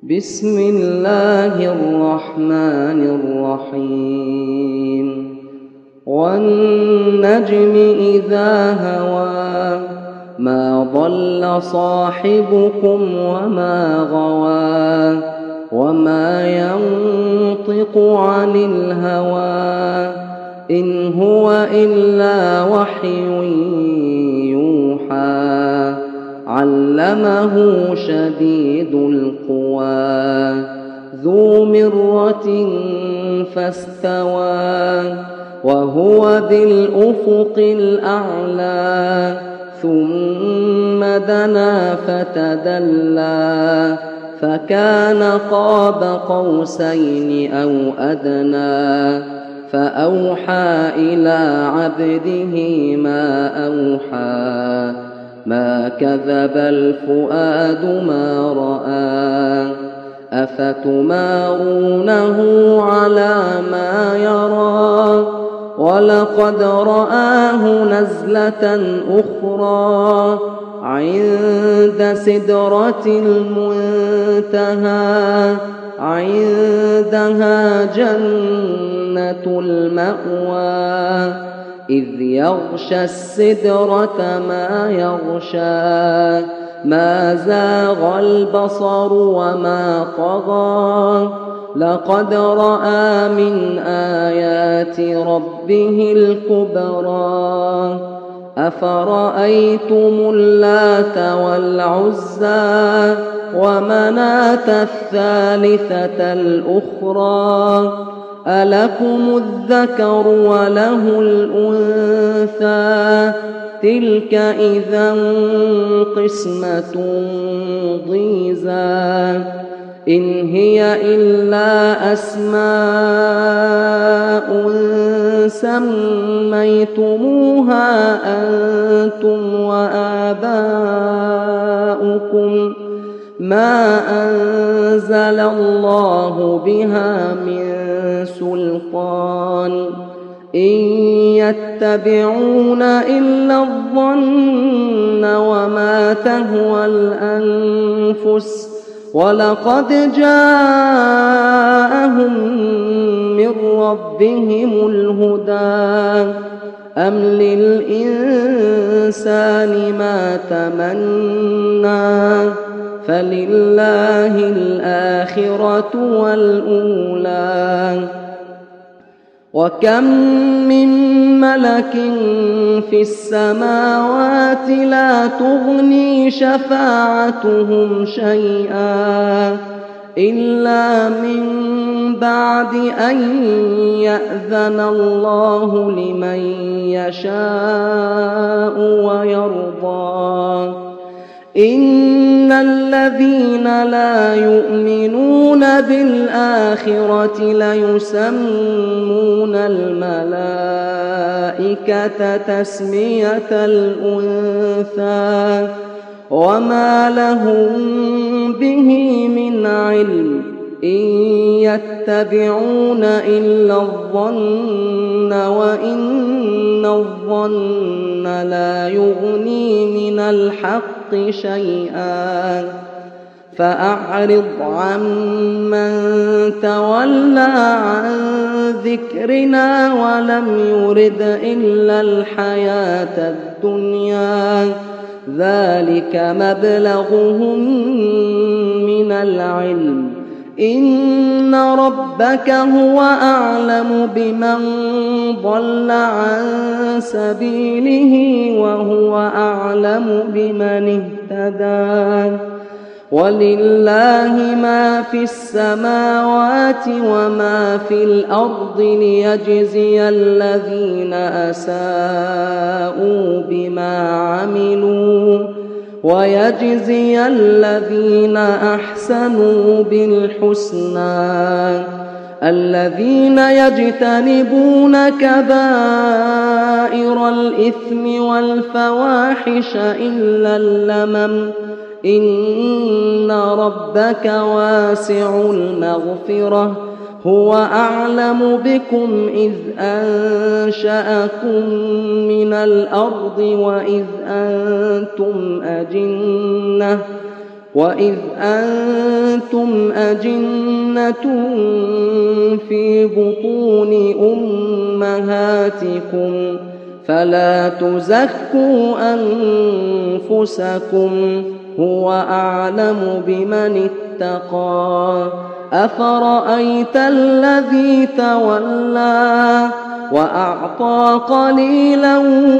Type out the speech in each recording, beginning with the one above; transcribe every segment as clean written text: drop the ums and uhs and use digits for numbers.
بسم الله الرحمن الرحيم والنجم إذا هوى ما ضل صاحبكم وما غوى وما ينطق عن الهوى إن هو إلا وحي يوحى علمه شديد القوى ذو مرة فاستوى وهو بالأفق الأعلى ثم دنا فتدلى فكان قاب قوسين أو أدنى فأوحى إلى عبده ما أوحى ما كذب الفؤاد ما رأى أفتمارونه على ما يرى ولقد رآه نزلة أخرى عند سدرة المنتهى عندها جنة المأوى إذ يغشى السدرة ما يغشى ما زاغ البصر وما طغى لقد رأى من آيات ربه الكبرى أفرأيتم اللات والعزى ومناة الثالثة الأخرى ألكم الذكر وله الأنثى تلك إذا قسمة ضيزى إن هي إلا أسماء سميتموها أنتم وآباؤكم ما أنزل الله بها من سلطان إن يتبعون إلا الظن وما تهوى الأنفس ولقد جاءهم من ربهم الهدى أم للإنسان ما تمنى فلله الآخرة والأولى وكم من ملك في السماوات لا تغني شفاعتهم شيئا إلا من بعد أن يأذن الله لمن يشاء ويرضى إن الذين لا يؤمنون بالآخرة ليسمون الملائكة تسمية الأنثى وما لهم به من علم إن يتبعون إلا الظن وإن الظن لا يغني من الحق شيئا فأعرض عمن تولى عن ذكرنا ولم يرد إلا الحياة الدنيا ذلك مبلغهم من العلم إن ربك هو أعلم بمن ضل عن سبيله وهو أعلم بمن اهتدى ولله ما في السماوات وما في الأرض ليجزي الذين أساءوا بما عملوا ويجزي الذين أحسنوا بالحسنى الذين يجتنبون كبائر الإثم والفواحش إلا اللمم إن ربك واسع المغفرة هو أعلم بكم إذ أنشأكم من الأرض وإذ أنتم أجنة وإذ أنتم أجنة في بطون أمهاتكم فلا تزكوا أنفسكم هو أعلم بمن اتقى أفرأيت الذي تولى وأعطى قليلا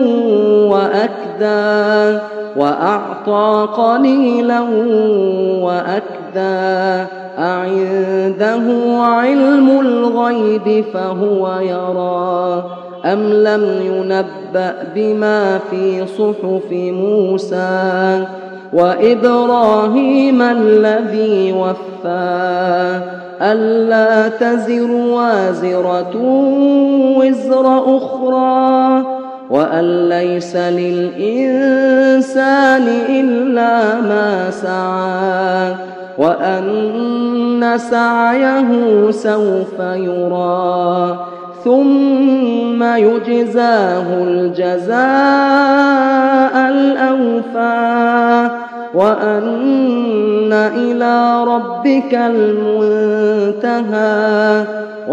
وأكدى أعنده علم الغيب فهو يرى أم لم ينبأ بما في صحف موسى وإبراهيم الذي وفى ألا تزر وازرة وزر أخرى وأن ليس للإنسان إلا ما سعى وأن سعيه سوف يرى ثم يجزاه الجزاء الأوفى وأن إلى ربك المنتهى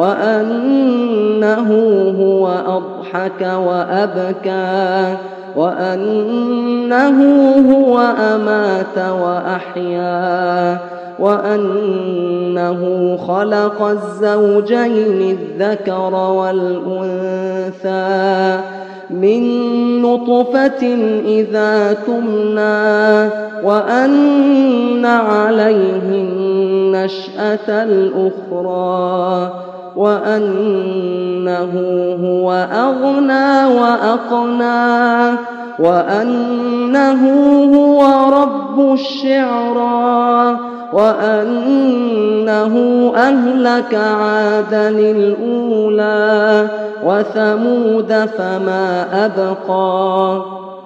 وأنه هو أضحك وأبكى وأنه هو أمات وأحيا وأنه خلق الزوجين الذكر والأنثى من نطفة إذا تمنى وأن عليه النشأة الأخرى وأنه هو أغنى وأقنى وأنه هو رب الشعرى وأنه أهلك عادا الأولى وثمود فما أبقى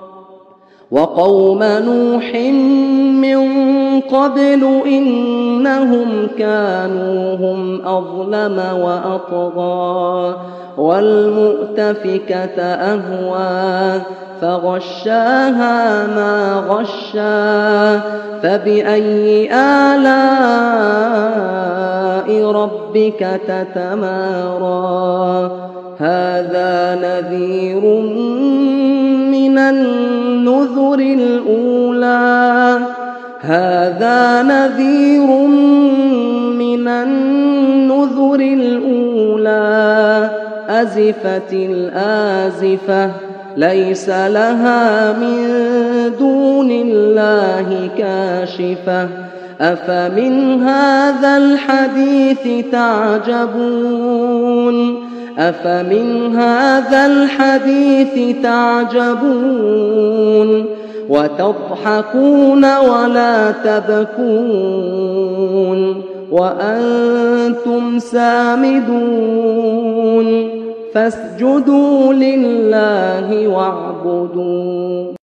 وقوم نوح من قبل إنهم كانوا هم أظلم وأطغى والمؤتفكة أهوى فغشاها ما غشا فبأي آلاء ربك تتمارى هذا نذير من النذر الأولى أزفت الآزفة ليس لها من دون الله كاشفة أفمن هذا الحديث تعجبون وتضحكون ولا تبكون وأنتم سامدون فاسجدوا لله واعبدوا